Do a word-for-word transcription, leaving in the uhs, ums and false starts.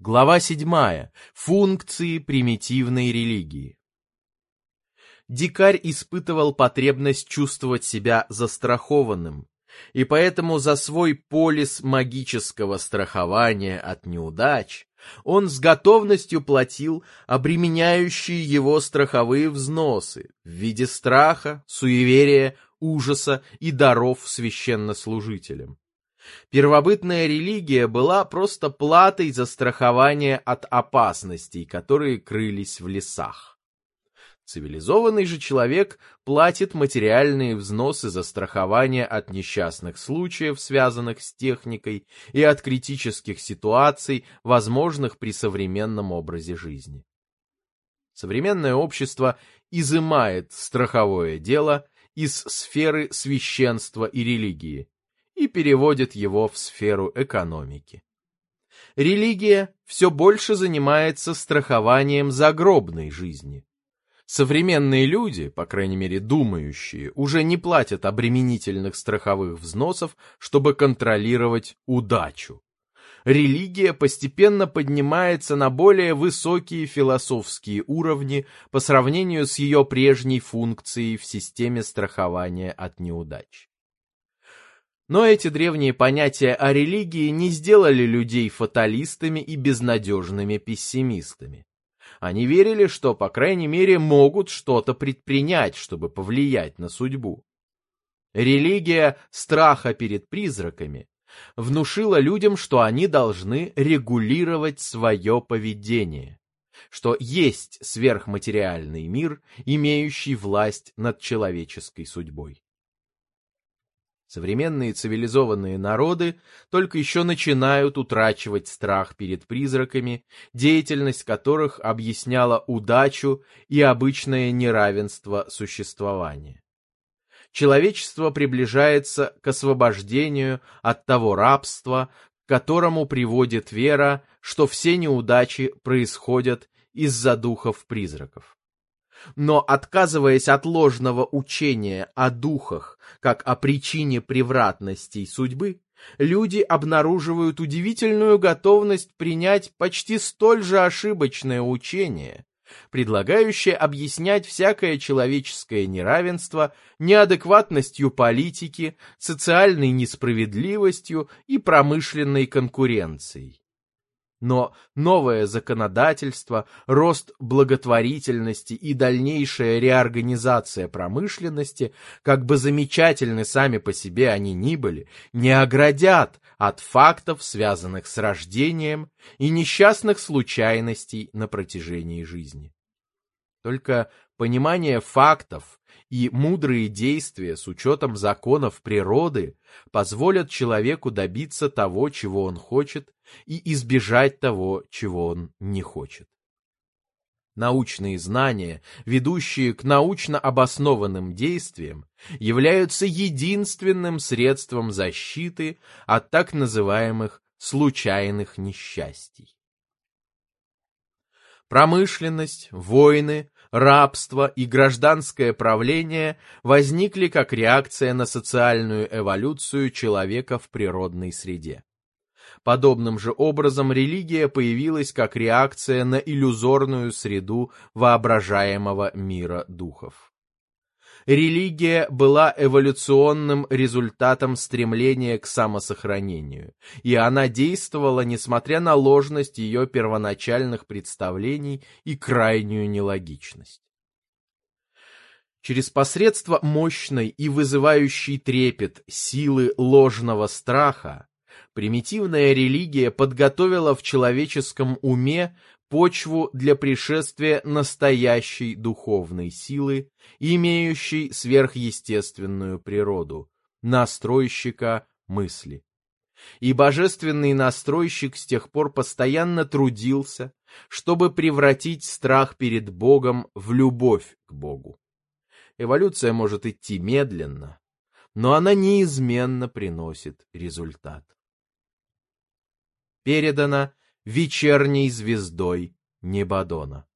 Глава седьмая. Функции примитивной религии. Дикарь испытывал потребность чувствовать себя застрахованным, и поэтому за свой полис магического страхования от неудач он с готовностью платил обременяющие его страховые взносы в виде страха, суеверия, ужаса и даров священнослужителям. Первобытная религия была просто платой за страхование от опасностей, которые крылись в лесах. Цивилизованный же человек платит материальные взносы за страхование от несчастных случаев, связанных с техникой, и от критических ситуаций, возможных при современном образе жизни. Современное общество изымает страховое дело из сферы священства и религии и переводит его в сферу экономики. Религия все больше занимается страхованием загробной жизни. Современные люди, по крайней мере думающие, уже не платят обременительных страховых взносов, чтобы контролировать удачу. Религия постепенно поднимается на более высокие философские уровни по сравнению с ее прежней функцией в системе страхования от неудач. Но эти древние понятия о религии не сделали людей фаталистами и безнадежными пессимистами. Они верили, что, по крайней мере, могут что-то предпринять, чтобы повлиять на судьбу. Религия страха перед призраками внушила людям, что они должны регулировать свое поведение, что есть сверхматериальный мир, имеющий власть над человеческой судьбой. Современные цивилизованные народы только еще начинают утрачивать страх перед призраками, деятельность которых объясняла удачу и обычное неравенство существования. Человечество приближается к освобождению от того рабства, к которому приводит вера, что все неудачи происходят из-за духов-призраков. Но, отказываясь от ложного учения о духах как о причине превратностей судьбы, люди обнаруживают удивительную готовность принять почти столь же ошибочное учение, предлагающее объяснять всякое человеческое неравенство неадекватностью политики, социальной несправедливостью и промышленной конкуренцией. Но новое законодательство, рост благотворительности и дальнейшая реорганизация промышленности, как бы замечательны сами по себе они ни были, не оградят от фактов, связанных с рождением, и несчастных случайностей на протяжении жизни. Только понимание фактов и мудрые действия с учетом законов природы позволят человеку добиться того, чего он хочет, и избежать того, чего он не хочет. Научные знания, ведущие к научно обоснованным действиям, являются единственным средством защиты от так называемых случайных несчастий. Промышленность, войны, рабство и гражданское правление возникли как реакция на социальную эволюцию человека в природной среде. Подобным же образом религия появилась как реакция на иллюзорную среду воображаемого мира духов. Религия была эволюционным результатом стремления к самосохранению, и она действовала несмотря на ложность ее первоначальных представлений и крайнюю нелогичность. Через посредство мощной и вызывающей трепет силы ложного страха примитивная религия подготовила в человеческом уме почву для пришествия настоящей духовной силы, имеющей сверхъестественную природу, настройщика мысли. И божественный настройщик с тех пор постоянно трудился, чтобы превратить страх перед Богом в любовь к Богу. Эволюция может идти медленно, но она неизменно приносит результат. Передано вечерней звездой Небадона.